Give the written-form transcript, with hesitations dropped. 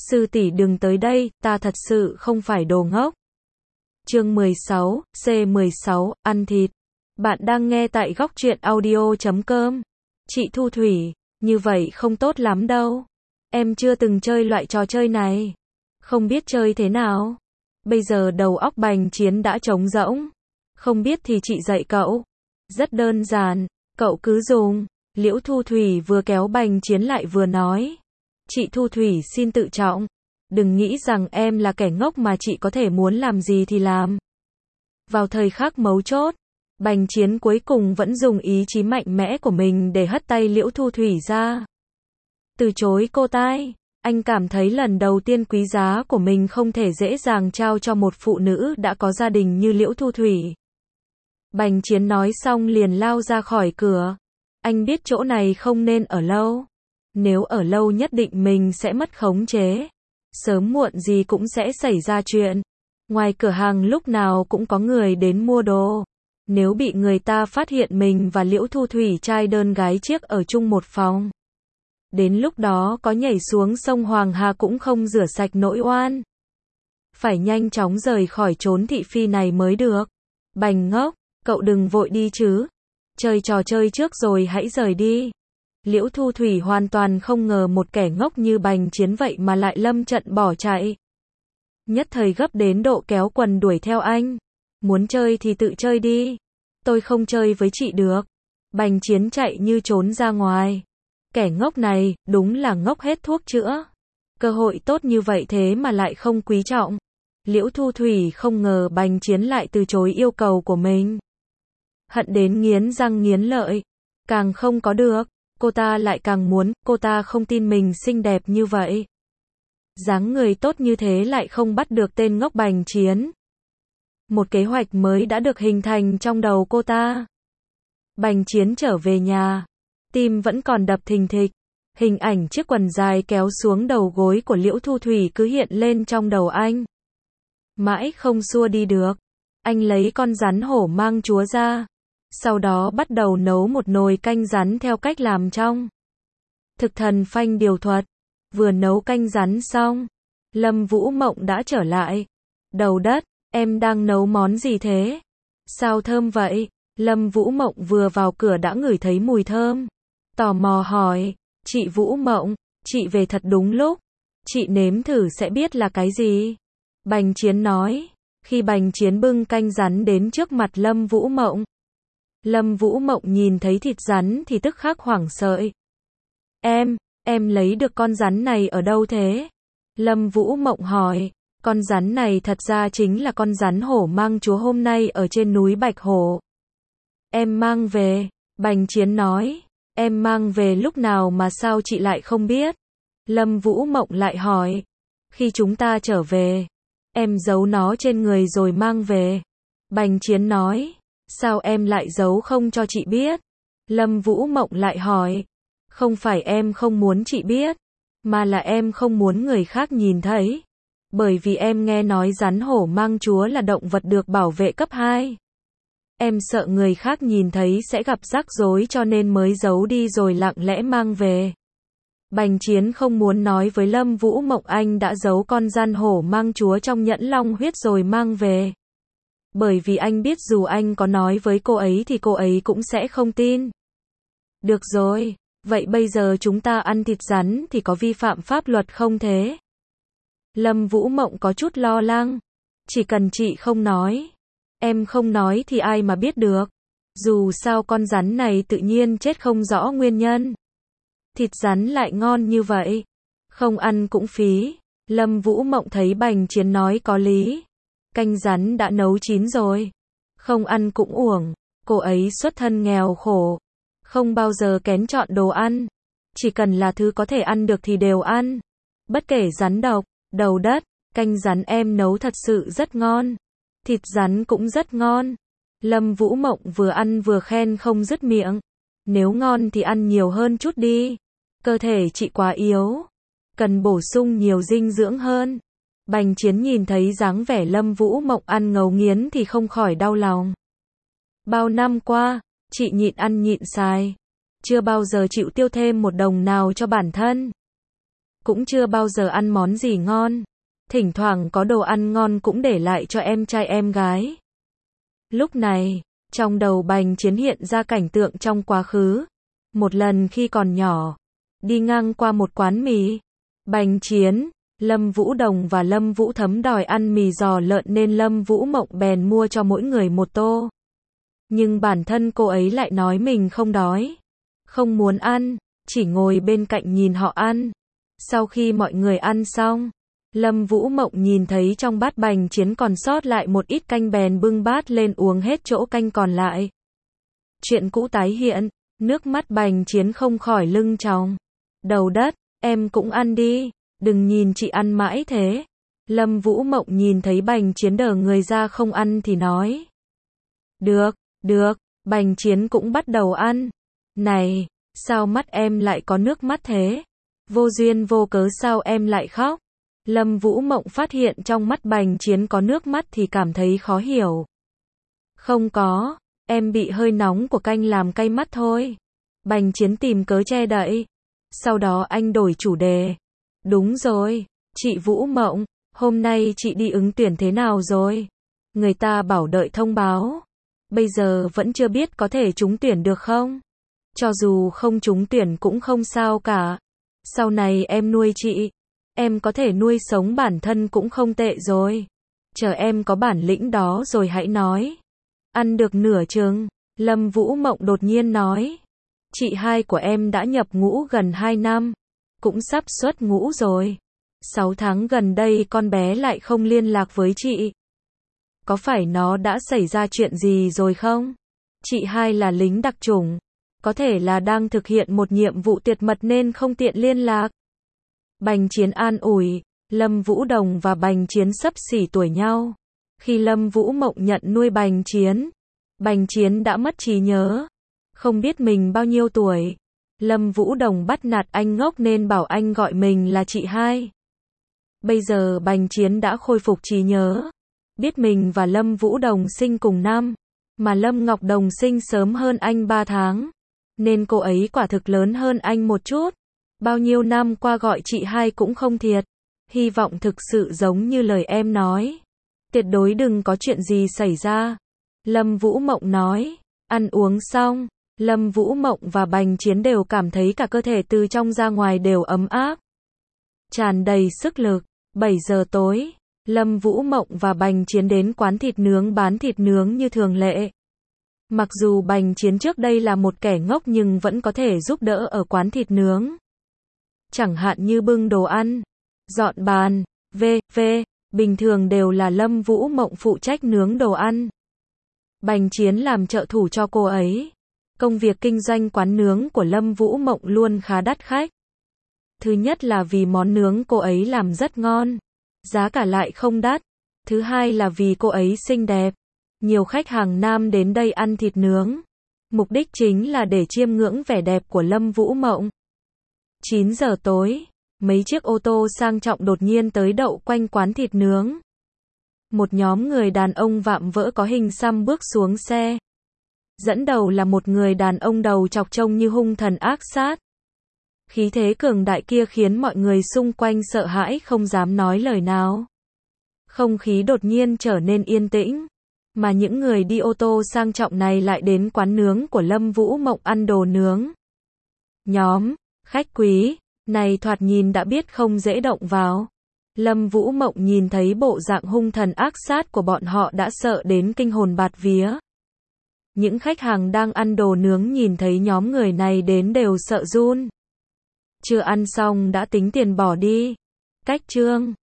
Sư tỷ đừng tới đây, ta thật sự không phải đồ ngốc. Chương 16, C16, ăn thịt. Bạn đang nghe tại góc truyện audio.com. Chị Thu Thủy, như vậy không tốt lắm đâu. Em chưa từng chơi loại trò chơi này. Không biết chơi thế nào. Bây giờ đầu óc Bành Chiến đã trống rỗng. Không biết thì chị dạy cậu. Rất đơn giản, cậu cứ dùng. Liễu Thu Thủy vừa kéo Bành Chiến lại vừa nói. Chị Thu Thủy xin tự trọng. Đừng nghĩ rằng em là kẻ ngốc mà chị có thể muốn làm gì thì làm. Vào thời khắc mấu chốt, Bành Chiến cuối cùng vẫn dùng ý chí mạnh mẽ của mình để hất tay Liễu Thu Thủy ra. Từ chối cô tai, anh cảm thấy lần đầu tiên quý giá của mình không thể dễ dàng trao cho một phụ nữ đã có gia đình như Liễu Thu Thủy. Bành Chiến nói xong liền lao ra khỏi cửa. Anh biết chỗ này không nên ở lâu. Nếu ở lâu nhất định mình sẽ mất khống chế. Sớm muộn gì cũng sẽ xảy ra chuyện. Ngoài cửa hàng lúc nào cũng có người đến mua đồ. Nếu bị người ta phát hiện mình và Liễu Thu Thủy trai đơn gái chiếc ở chung một phòng. Đến lúc đó có nhảy xuống sông Hoàng Hà cũng không rửa sạch nỗi oan. Phải nhanh chóng rời khỏi chốn thị phi này mới được. Bành ngốc, cậu đừng vội đi chứ. Chơi trò chơi trước rồi hãy rời đi. Liễu Thu Thủy hoàn toàn không ngờ một kẻ ngốc như Bành Chiến vậy mà lại lâm trận bỏ chạy. Nhất thời gấp đến độ kéo quần đuổi theo anh. Muốn chơi thì tự chơi đi. Tôi không chơi với chị được. Bành Chiến chạy như trốn ra ngoài. Kẻ ngốc này, đúng là ngốc hết thuốc chữa. Cơ hội tốt như vậy thế mà lại không quý trọng. Liễu Thu Thủy không ngờ Bành Chiến lại từ chối yêu cầu của mình. Hận đến nghiến răng nghiến lợi. Càng không có được, cô ta lại càng muốn, cô ta không tin mình xinh đẹp như vậy. Dáng người tốt như thế lại không bắt được tên ngốc Bành Chiến. Một kế hoạch mới đã được hình thành trong đầu cô ta. Bành Chiến trở về nhà. Tim vẫn còn đập thình thịch. Hình ảnh chiếc quần dài kéo xuống đầu gối của Liễu Thu Thủy cứ hiện lên trong đầu anh. Mãi không xua đi được. Anh lấy con rắn hổ mang chúa ra. Sau đó bắt đầu nấu một nồi canh rắn theo cách làm trong Thực Thần Phanh Điều Thuật. Vừa nấu canh rắn xong, Lâm Vũ Mộng đã trở lại. Đầu đất, em đang nấu món gì thế? Sao thơm vậy? Lâm Vũ Mộng vừa vào cửa đã ngửi thấy mùi thơm. Tò mò hỏi, chị Vũ Mộng, chị về thật đúng lúc. Chị nếm thử sẽ biết là cái gì. Bành Chiến nói, khi Bành Chiến bưng canh rắn đến trước mặt Lâm Vũ Mộng. Lâm Vũ Mộng nhìn thấy thịt rắn thì tức khắc hoảng sợ. Em lấy được con rắn này ở đâu thế? Lâm Vũ Mộng hỏi, con rắn này thật ra chính là con rắn hổ mang chúa hôm nay ở trên núi Bạch Hổ. Em mang về, Bành Chiến nói, em mang về lúc nào mà sao chị lại không biết? Lâm Vũ Mộng lại hỏi, khi chúng ta trở về, em giấu nó trên người rồi mang về. Bành Chiến nói, sao em lại giấu không cho chị biết? Lâm Vũ Mộng lại hỏi, không phải em không muốn chị biết, mà là em không muốn người khác nhìn thấy. Bởi vì em nghe nói rắn hổ mang chúa là động vật được bảo vệ cấp 2. Em sợ người khác nhìn thấy sẽ gặp rắc rối cho nên mới giấu đi rồi lặng lẽ mang về. Bành Chiến không muốn nói với Lâm Vũ Mộng anh đã giấu con rắn hổ mang chúa trong nhẫn long huyết rồi mang về. Bởi vì anh biết dù anh có nói với cô ấy thì cô ấy cũng sẽ không tin. Được rồi, vậy bây giờ chúng ta ăn thịt rắn thì có vi phạm pháp luật không thế? Lâm Vũ Mộng có chút lo lắng. Chỉ cần chị không nói. Em không nói thì ai mà biết được. Dù sao con rắn này tự nhiên chết không rõ nguyên nhân. Thịt rắn lại ngon như vậy. Không ăn cũng phí. Lâm Vũ Mộng thấy Bành Chiến nói có lý. Canh rắn đã nấu chín rồi. Không ăn cũng uổng. Cô ấy xuất thân nghèo khổ. Không bao giờ kén chọn đồ ăn. Chỉ cần là thứ có thể ăn được thì đều ăn. Bất kể rắn độc, đầu đất, canh rắn em nấu thật sự rất ngon. Thịt rắn cũng rất ngon. Lâm Vũ Mộng vừa ăn vừa khen không dứt miệng. Nếu ngon thì ăn nhiều hơn chút đi. Cơ thể chị quá yếu. Cần bổ sung nhiều dinh dưỡng hơn. Bành Chiến nhìn thấy dáng vẻ Lâm Vũ Mộng ăn ngấu nghiến thì không khỏi đau lòng. Bao năm qua, chị nhịn ăn nhịn xài. Chưa bao giờ chịu tiêu thêm một đồng nào cho bản thân. cũng chưa bao giờ ăn món gì ngon. Thỉnh thoảng có đồ ăn ngon cũng để lại cho em trai em gái. Lúc này, trong đầu Bành Chiến hiện ra cảnh tượng trong quá khứ. Một lần khi còn nhỏ, đi ngang qua một quán mì. Bành Chiến, Lâm Vũ Đồng và Lâm Vũ Thấm đòi ăn mì giò lợn nên Lâm Vũ Mộng bèn mua cho mỗi người một tô. Nhưng bản thân cô ấy lại nói mình không đói, không muốn ăn, chỉ ngồi bên cạnh nhìn họ ăn. Sau khi mọi người ăn xong, Lâm Vũ Mộng nhìn thấy trong bát Bành Chiến còn sót lại một ít canh bèn bưng bát lên uống hết chỗ canh còn lại. Chuyện cũ tái hiện, nước mắt Bành Chiến không khỏi lưng tròng. Đầu đất, em cũng ăn đi, đừng nhìn chị ăn mãi thế. Lâm Vũ Mộng nhìn thấy Bành Chiến đờ người ra không ăn thì nói. Được, được, Bành Chiến cũng bắt đầu ăn. Này, sao mắt em lại có nước mắt thế? Vô duyên vô cớ sao em lại khóc? Lâm Vũ Mộng phát hiện trong mắt Bành Chiến có nước mắt thì cảm thấy khó hiểu. Không có, em bị hơi nóng của canh làm cay mắt thôi. Bành Chiến tìm cớ che đậy. Sau đó anh đổi chủ đề. Đúng rồi, chị Vũ Mộng, hôm nay chị đi ứng tuyển thế nào rồi? Người ta bảo đợi thông báo. Bây giờ vẫn chưa biết có thể trúng tuyển được không? Cho dù không trúng tuyển cũng không sao cả. Sau này em nuôi chị, em có thể nuôi sống bản thân cũng không tệ rồi. Chờ em có bản lĩnh đó rồi hãy nói. Ăn được nửa chừng, Lâm Vũ Mộng đột nhiên nói. Chị hai của em đã nhập ngũ gần 2 năm, cũng sắp xuất ngũ rồi. 6 tháng gần đây con bé lại không liên lạc với chị. Có phải nó đã xảy ra chuyện gì rồi không? Chị hai là lính đặc chủng, có thể là đang thực hiện một nhiệm vụ tuyệt mật nên không tiện liên lạc. Bành Chiến an ủi, Lâm Vũ Đồng và Bành Chiến xấp xỉ tuổi nhau. Khi Lâm Vũ Mộng nhận nuôi Bành Chiến đã mất trí nhớ, không biết mình bao nhiêu tuổi. Lâm Vũ Đồng bắt nạt anh ngốc nên bảo anh gọi mình là chị hai. Bây giờ Bành Chiến đã khôi phục trí nhớ, biết mình và Lâm Vũ Đồng sinh cùng năm, mà Lâm Ngọc Đồng sinh sớm hơn anh 3 tháng, nên cô ấy quả thực lớn hơn anh một chút. Bao nhiêu năm qua gọi chị hai cũng không thiệt. Hy vọng thực sự giống như lời em nói. Tuyệt đối đừng có chuyện gì xảy ra. Lâm Vũ Mộng nói. Ăn uống xong, Lâm Vũ Mộng và Bành Chiến đều cảm thấy cả cơ thể từ trong ra ngoài đều ấm áp, tràn đầy sức lực. 7 giờ tối, Lâm Vũ Mộng và Bành Chiến đến quán thịt nướng bán thịt nướng như thường lệ. Mặc dù Bành Chiến trước đây là một kẻ ngốc nhưng vẫn có thể giúp đỡ ở quán thịt nướng. Chẳng hạn như bưng đồ ăn, dọn bàn, v.v. Bình thường đều là Lâm Vũ Mộng phụ trách nướng đồ ăn. Bành Chiến làm trợ thủ cho cô ấy. Công việc kinh doanh quán nướng của Lâm Vũ Mộng luôn khá đắt khách. Thứ nhất là vì món nướng cô ấy làm rất ngon, giá cả lại không đắt. Thứ hai là vì cô ấy xinh đẹp. Nhiều khách hàng nam đến đây ăn thịt nướng. Mục đích chính là để chiêm ngưỡng vẻ đẹp của Lâm Vũ Mộng. 9 giờ tối, mấy chiếc ô tô sang trọng đột nhiên tới đậu quanh quán thịt nướng. Một nhóm người đàn ông vạm vỡ có hình xăm bước xuống xe. Dẫn đầu là một người đàn ông đầu chọc trông như hung thần ác sát. Khí thế cường đại kia khiến mọi người xung quanh sợ hãi không dám nói lời nào. Không khí đột nhiên trở nên yên tĩnh. Mà những người đi ô tô sang trọng này lại đến quán nướng của Lâm Vũ Mộng ăn đồ nướng. Nhóm khách quý này thoạt nhìn đã biết không dễ động vào. Lâm Vũ Mộng nhìn thấy bộ dạng hung thần ác sát của bọn họ đã sợ đến kinh hồn bạt vía. Những khách hàng đang ăn đồ nướng nhìn thấy nhóm người này đến đều sợ run. Chưa ăn xong đã tính tiền bỏ đi. Cách chương